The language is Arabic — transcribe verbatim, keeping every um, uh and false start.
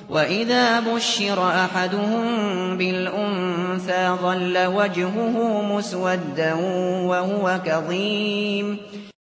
وَإِذَا بُشِّرَ أَحَدُهُم بِالْأُنثَىٰ ظَلَّ وَجْهُهُ مُسْوَدًّا وَهُوَ كَظِيمٌ